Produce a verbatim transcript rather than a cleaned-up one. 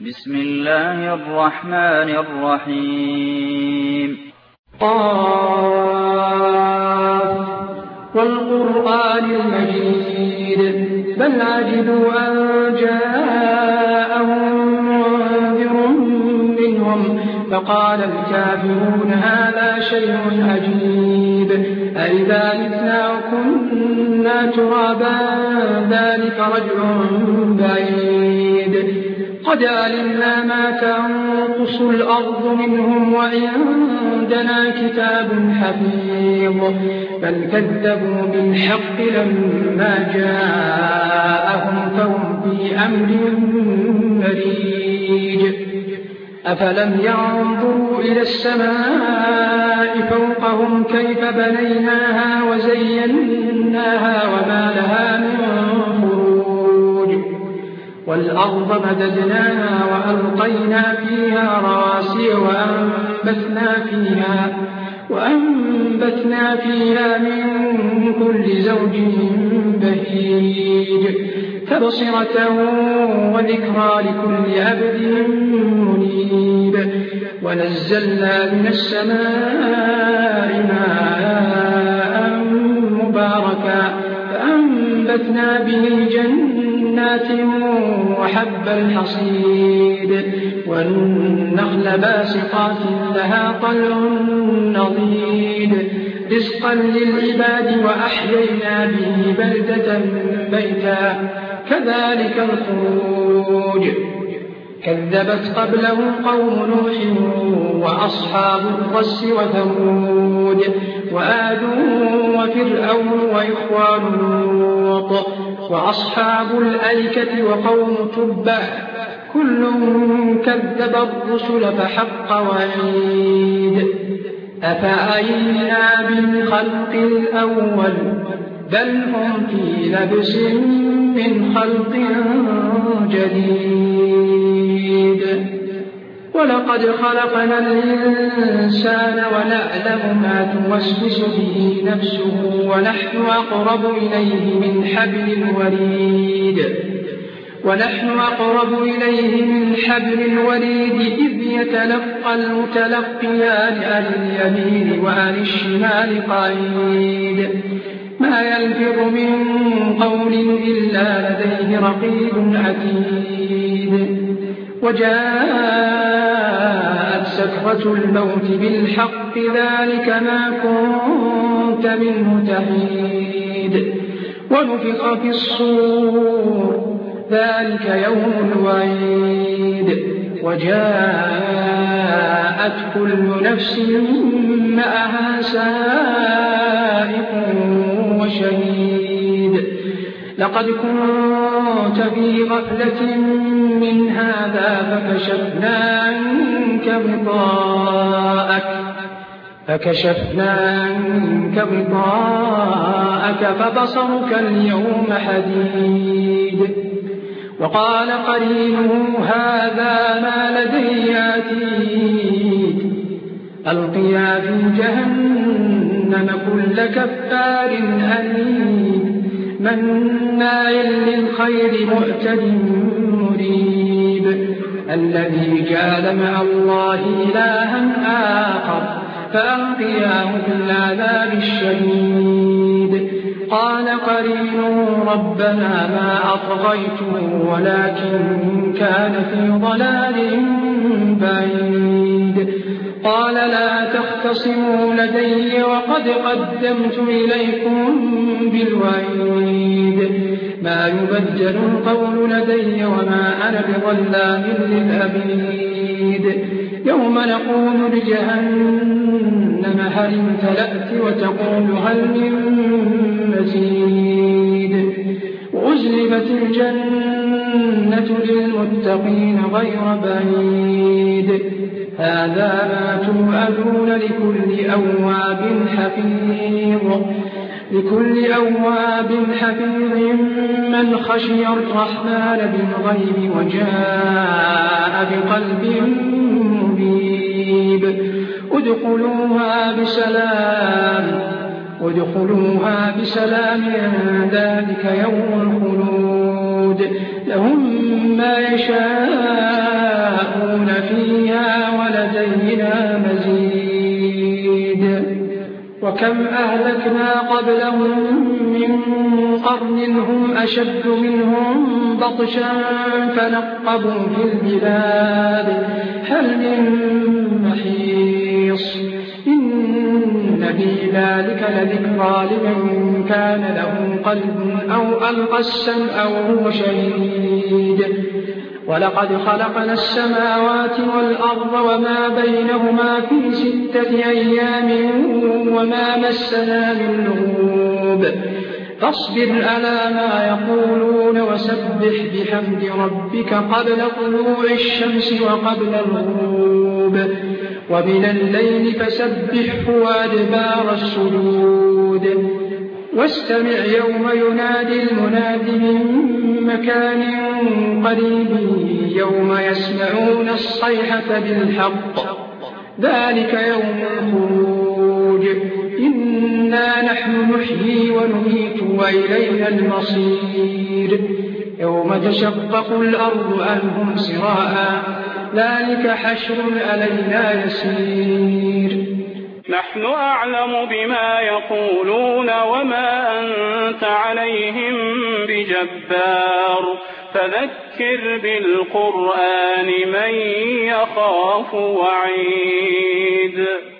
بسم الله الرحمن الرحيم. قاف والقرآن المجيد بل عجبوا أن جاءهم منذر منهم فقال الكافرون هذا شيء عجيب أئذا متنا وكنا ترابا ذلك رجع بعيد قد علمنا ما تنقص الأرض منهم وعندنا كتاب حفيظ بل كذبوا بالحق لما جاءهم فهم في أمر مريج أفلم ينظروا إلى السماء فوقهم كيف بنيناها وزيناها وما لها من فروج والأرض مددناها وألقينا فيها رواسي وأنبتنا فيها, وأنبتنا فيها من كل زوج بهيج تبصرة وذكرى لكل عبد منيب ونزلنا من السماء ماء مباركا فأنبتنا به جنات وحب الحصيد والنخل باسقات لها طلع نضيد رزقا للعباد وأحيينا به بلدة ميتا كذلك الخروج كذبت قبلهم قوم نوح وأصحاب الرس وثمود وآد وفرعون وإخوان لوط وأصحاب الأيكة وقوم تبع كل كذب الرسل فحق وعيد أفأعينا بالخلق الأول بل هم في لبس من خلق جديد ولقد خلقنا الإنسان ونعلم ما توسوس به نفسه ونحن أقرب إليه من حبل الوريد ونحن أقرب إليه من حبل الوريد إذ يتلقى المتلقيان عن اليمين وعن الشمال قعيد ما يلفظ من قول إلا لديه رقيب عتيد وجاءت سكرة الموت بالحق ذلك ما كنت منه تحيد ونفخ في الصور ذلك يوم الوعيد وجاءت كل نفس معها سائق وشهيد لقد كنت في غفلة من هذا فكشفنا عنك غطاءك فكشفنا عنك غطاءك فبصرك اليوم حديد وقال قرينه هذا ما لدي عتيد ألقيا في جهنم كل كفار عنيد مناع للخير معتد مريب الذي جعل مع الله إلها آخر فألقياه في العذاب الشديد قال قرينه ربنا ما أطغيته ولكن كان في ضلال بعيد قال لا تختصموا لدي وقد قدمت إليكم بالوعيد ما يبدل القول لدي وما أنا بظلام للعبيد يوم نقول لجهنم هل امتلأت وتقول هل من مزيد وأزلفت الجنة للمتقين غير بعيد هذا ما توعدون لكل أواب حفيظ لكل أواب حفيظ من خشي الرحمن بالغيب وجاء بقلب منيب ادخلوها بسلام ادخلوها بسلام ذلك يوم الخلود لهم ما يشاءون فيها ولدينا مزيد وكم أهلكنا قبلهم من قرن هم أشد منهم بطشا فنقبوا في البلاد هل من محيص إن في ذلك لذكرى لمن كان له قلب أو ألقى السمع وهو شهيد ولقد خلقنا السماوات والأرض وما بينهما في ستة أيام وما مسنا من لغوب فاصبر على ما يقولون وسبح بحمد ربك قبل طلوع الشمس وقبل الغروب ومن الليل فسبحه وأدبار السجود واستمع يوم ينادي المناد من مكان قريب يوم يسمعون الصيحة بالحق ذلك يوم الخروج إنا نحن نحيي ونميت وإلينا المصير يوم تشقق الأرض عنهم سراء ذلك حشر علينا يسير نحن أعلم بما يقولون وما أنت عليهم بجبار فذكر بالقرآن من يخاف وعيد